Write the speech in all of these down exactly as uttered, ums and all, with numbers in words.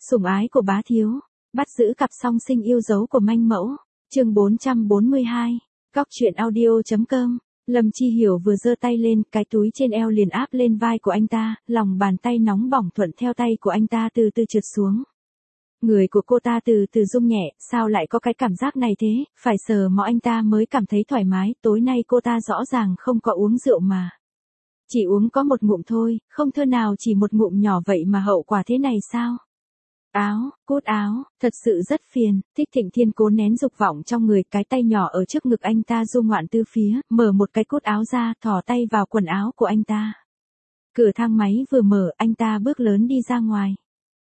Sủng ái của bá thiếu, bắt giữ cặp song sinh yêu dấu của manh mẫu, chương bốn trăm bốn mươi hai, Cóc truyện audio chấm com. Lâm Chi Hiểu vừa giơ tay lên, cái túi trên eo liền áp lên vai của anh ta, lòng bàn tay nóng bỏng thuận theo tay của anh ta từ từ trượt xuống. Người của cô ta từ từ rung nhẹ, sao lại có cái cảm giác này thế, phải sờ mó anh ta mới cảm thấy thoải mái, tối nay cô ta rõ ràng không có uống rượu mà. Chỉ uống có một ngụm thôi, không thơ nào chỉ một ngụm nhỏ vậy mà hậu quả thế này sao? Áo, cút áo, thật sự rất phiền, Thích Thịnh Thiên cố nén dục vọng trong người, cái tay nhỏ ở trước ngực anh ta du ngoạn tư phía, mở một cái cút áo ra, thò tay vào quần áo của anh ta. Cửa thang máy vừa mở, anh ta bước lớn đi ra ngoài.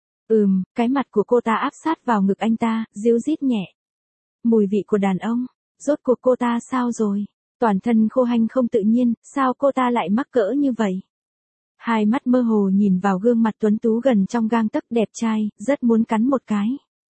Ừm, cái mặt của cô ta áp sát vào ngực anh ta, ríu rít nhẹ. Mùi vị của đàn ông, rốt cuộc cô ta sao rồi? Toàn thân khô hanh không tự nhiên, sao cô ta lại mắc cỡ như vậy? Hai mắt mơ hồ nhìn vào gương mặt tuấn tú gần trong gang tấc đẹp trai, rất muốn cắn một cái.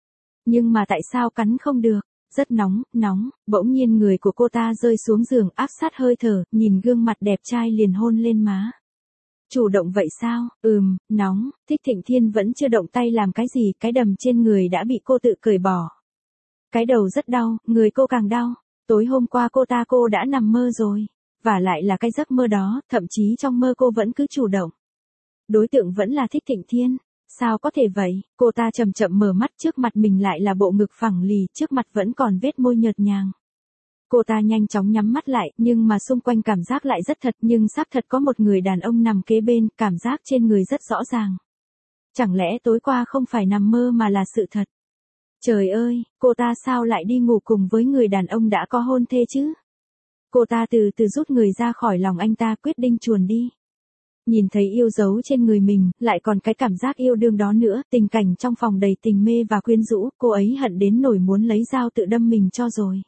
Nhưng mà tại sao cắn không được? Rất nóng, nóng, bỗng nhiên người của cô ta rơi xuống giường áp sát hơi thở, nhìn gương mặt đẹp trai liền hôn lên má. Chủ động vậy sao? Ừm, nóng, Thích Thịnh Thiên vẫn chưa động tay làm cái gì, cái đầm trên người đã bị cô tự cởi bỏ. Cái đầu rất đau, người cô càng đau. Tối hôm qua cô ta cô đã nằm mơ rồi. Và lại là cái giấc mơ đó, thậm chí trong mơ cô vẫn cứ chủ động. Đối tượng vẫn là Thích Thịnh Thiên. Sao có thể vậy? Cô ta chậm chậm mở mắt, trước mặt mình lại là bộ ngực phẳng lì, trước mặt vẫn còn vết môi nhợt nhàng. Cô ta nhanh chóng nhắm mắt lại, nhưng mà xung quanh cảm giác lại rất thật, nhưng xác thật có một người đàn ông nằm kế bên, cảm giác trên người rất rõ ràng. Chẳng lẽ tối qua không phải nằm mơ mà là sự thật? Trời ơi, cô ta sao lại đi ngủ cùng với người đàn ông đã có hôn thê chứ? Cô ta từ từ rút người ra khỏi lòng anh ta, quyết định chuồn đi. Nhìn thấy yêu dấu trên người mình, lại còn cái cảm giác yêu đương đó nữa, tình cảnh trong phòng đầy tình mê và quyến rũ, cô ấy hận đến nỗi muốn lấy dao tự đâm mình cho rồi.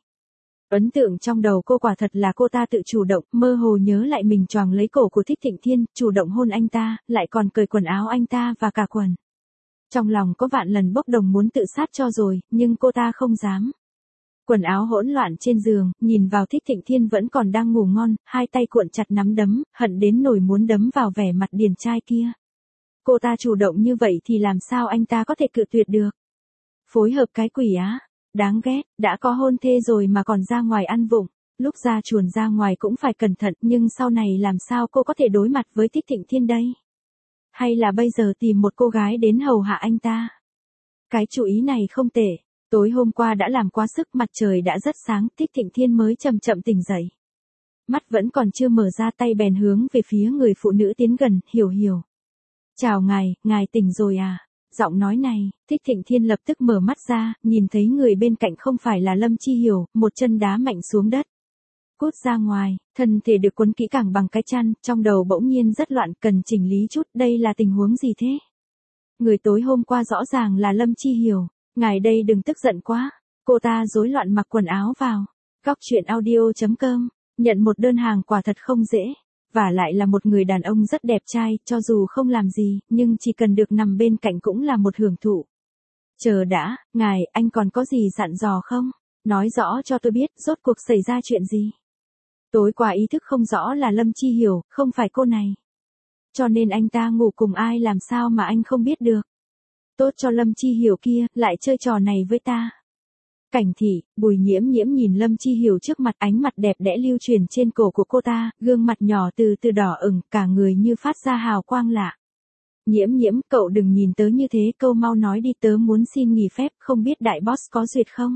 Ấn tượng trong đầu cô quả thật là cô ta tự chủ động, mơ hồ nhớ lại mình choàng lấy cổ của Thích Thịnh Thiên, chủ động hôn anh ta, lại còn cởi quần áo anh ta và cả quần. Trong lòng có vạn lần bốc đồng muốn tự sát cho rồi, nhưng cô ta không dám. Quần áo hỗn loạn trên giường, nhìn vào Thích Thịnh Thiên vẫn còn đang ngủ ngon, hai tay cuộn chặt nắm đấm, hận đến nỗi muốn đấm vào vẻ mặt điển trai kia. Cô ta chủ động như vậy thì làm sao anh ta có thể cự tuyệt được? Phối hợp cái quỷ á, đáng ghét, đã có hôn thê rồi mà còn ra ngoài ăn vụng, lúc ra chuồn ra ngoài cũng phải cẩn thận, nhưng sau này làm sao cô có thể đối mặt với Thích Thịnh Thiên đây? Hay là bây giờ tìm một cô gái đến hầu hạ anh ta? Cái chủ ý này không tệ. Tối hôm qua đã làm quá sức, mặt trời đã rất sáng, Thích Thịnh Thiên mới chậm chậm tỉnh dậy. Mắt vẫn còn chưa mở ra, tay bèn hướng về phía người phụ nữ tiến gần, hiểu hiểu. Chào ngài, ngài tỉnh rồi à? Giọng nói này, Thích Thịnh Thiên lập tức mở mắt ra, nhìn thấy người bên cạnh không phải là Lâm Chi Hiểu, một chân đá mạnh xuống đất. Cút ra ngoài, thân thể được quấn kỹ càng bằng cái chăn, trong đầu bỗng nhiên rất loạn, cần chỉnh lý chút, đây là tình huống gì thế? Người tối hôm qua rõ ràng là Lâm Chi Hiểu. Ngài đây đừng tức giận quá. Cô ta rối loạn mặc quần áo vào. Cóc truyện audio chấm com. Nhận một đơn hàng quả thật không dễ. Và lại là một người đàn ông rất đẹp trai, cho dù không làm gì, nhưng chỉ cần được nằm bên cạnh cũng là một hưởng thụ. Chờ đã, ngài, anh còn có gì dặn dò không? Nói rõ cho tôi biết, rốt cuộc xảy ra chuyện gì? Tối qua ý thức không rõ là Lâm Chi Hiểu, không phải cô này. Cho nên anh ta ngủ cùng ai làm sao mà anh không biết được. Tốt cho Lâm Chi Hiểu kia, lại chơi trò này với ta. Cảnh thị, Bùi Nhiễm Nhiễm nhìn Lâm Chi Hiểu trước mặt, ánh mặt đẹp đẽ lưu truyền trên cổ của cô ta, gương mặt nhỏ từ từ đỏ ửng, cả người như phát ra hào quang lạ. Nhiễm Nhiễm, cậu đừng nhìn tớ như thế, câu mau nói đi, tớ muốn xin nghỉ phép, không biết đại boss có duyệt không?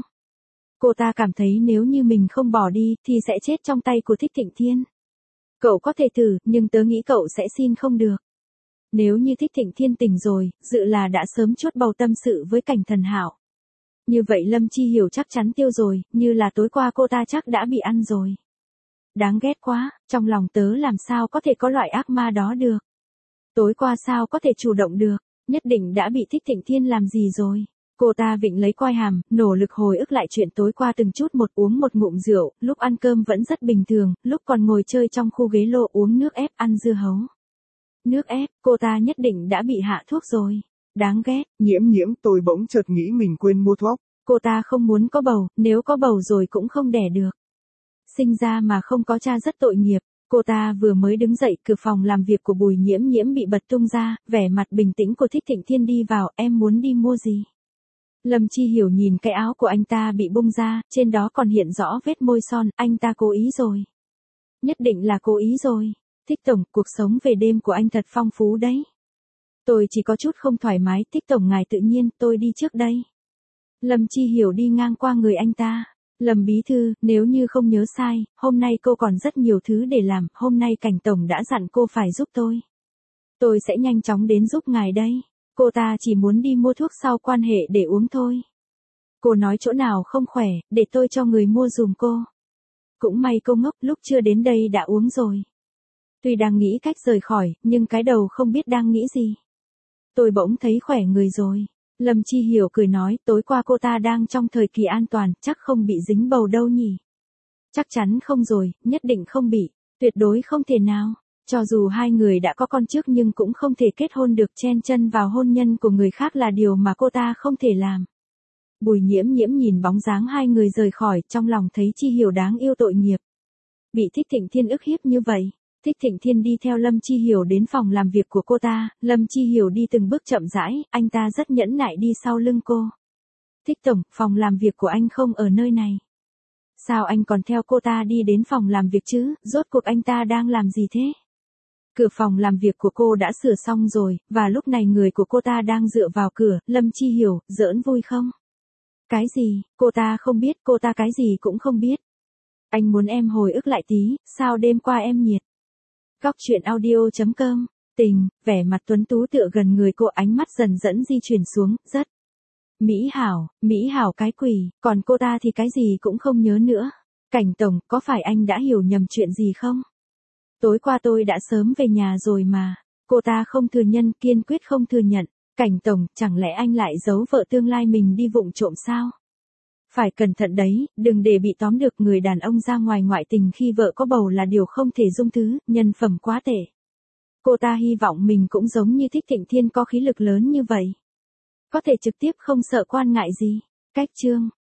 Cô ta cảm thấy nếu như mình không bỏ đi, thì sẽ chết trong tay của Thích Thịnh Thiên. Cậu có thể thử, nhưng tớ nghĩ cậu sẽ xin không được. Nếu như Thích Thịnh Thiên tỉnh rồi, dự là đã sớm chốt bầu tâm sự với Cảnh Thần Hạo. Như vậy Lâm Chi Hiểu chắc chắn tiêu rồi, như là tối qua cô ta chắc đã bị ăn rồi. Đáng ghét quá, trong lòng tớ làm sao có thể có loại ác ma đó được. Tối qua sao có thể chủ động được, nhất định đã bị Thích Thịnh Thiên làm gì rồi. Cô ta vịnh lấy quai hàm, nỗ lực hồi ức lại chuyện tối qua từng chút một, uống một ngụm rượu, lúc ăn cơm vẫn rất bình thường, lúc còn ngồi chơi trong khu ghế lô uống nước ép ăn dưa hấu. Nước ép, cô ta nhất định đã bị hạ thuốc rồi. Đáng ghét. Nhiễm Nhiễm, tôi bỗng chợt nghĩ mình quên mua thuốc. Cô ta không muốn có bầu, nếu có bầu rồi cũng không đẻ được. Sinh ra mà không có cha rất tội nghiệp. Cô ta vừa mới đứng dậy, cửa phòng làm việc của Bùi Nhiễm Nhiễm bị bật tung ra, vẻ mặt bình tĩnh của Thích Thịnh Thiên đi vào, em muốn đi mua gì? Lâm Chi Hiểu nhìn cái áo của anh ta bị bung ra, trên đó còn hiện rõ vết môi son, anh ta cố ý rồi. Nhất định là cố ý rồi. Thích tổng, cuộc sống về đêm của anh thật phong phú đấy. Tôi chỉ có chút không thoải mái, Thích tổng ngài tự nhiên, tôi đi trước đây. Lâm Chi Hiểu đi ngang qua người anh ta. Lâm bí thư, nếu như không nhớ sai, hôm nay cô còn rất nhiều thứ để làm, hôm nay Cảnh tổng đã dặn cô phải giúp tôi. Tôi sẽ nhanh chóng đến giúp ngài đây. Cô ta chỉ muốn đi mua thuốc sau quan hệ để uống thôi. Cô nói chỗ nào không khỏe, để tôi cho người mua dùm cô. Cũng may cô ngốc, lúc chưa đến đây đã uống rồi. Tuy đang nghĩ cách rời khỏi, nhưng cái đầu không biết đang nghĩ gì. Tôi bỗng thấy khỏe người rồi. Lâm Chi Hiểu cười nói, tối qua cô ta đang trong thời kỳ an toàn, chắc không bị dính bầu đâu nhỉ. Chắc chắn không rồi, nhất định không bị, tuyệt đối không thể nào. Cho dù hai người đã có con trước nhưng cũng không thể kết hôn được, chen chân vào hôn nhân của người khác là điều mà cô ta không thể làm. Bùi Nhiễm Nhiễm nhìn bóng dáng hai người rời khỏi, trong lòng thấy Chi Hiểu đáng yêu tội nghiệp. Bị Thích Thịnh Thiên ức hiếp như vậy. Thích Thịnh Thiên đi theo Lâm Chi Hiểu đến phòng làm việc của cô ta, Lâm Chi Hiểu đi từng bước chậm rãi, anh ta rất nhẫn nại đi sau lưng cô. Thích tổng, phòng làm việc của anh không ở nơi này. Sao anh còn theo cô ta đi đến phòng làm việc chứ, rốt cuộc anh ta đang làm gì thế? Cửa phòng làm việc của cô đã sửa xong rồi, và lúc này người của cô ta đang dựa vào cửa, Lâm Chi Hiểu, giỡn vui không? Cái gì, cô ta không biết, cô ta cái gì cũng không biết. Anh muốn em hồi ức lại tí, sao đêm qua em nhiệt? Góc truyện audio chấm com, tình, vẻ mặt tuấn tú tựa gần người cô, ánh mắt dần dẫn di chuyển xuống, rất Mỹ hảo, Mỹ hảo cái quỷ, còn cô ta thì cái gì cũng không nhớ nữa. Cảnh tổng, có phải anh đã hiểu nhầm chuyện gì không? Tối qua tôi đã sớm về nhà rồi mà. Cô ta không thừa nhận, kiên quyết không thừa nhận. Cảnh tổng, chẳng lẽ anh lại giấu vợ tương lai mình đi vụng trộm sao? Phải cẩn thận đấy, đừng để bị tóm được, người đàn ông ra ngoài ngoại tình khi vợ có bầu là điều không thể dung thứ, nhân phẩm quá tệ. Cô ta hy vọng mình cũng giống như Thích Thịnh Thiên có khí lực lớn như vậy. Có thể trực tiếp không sợ quan ngại gì. Cách chương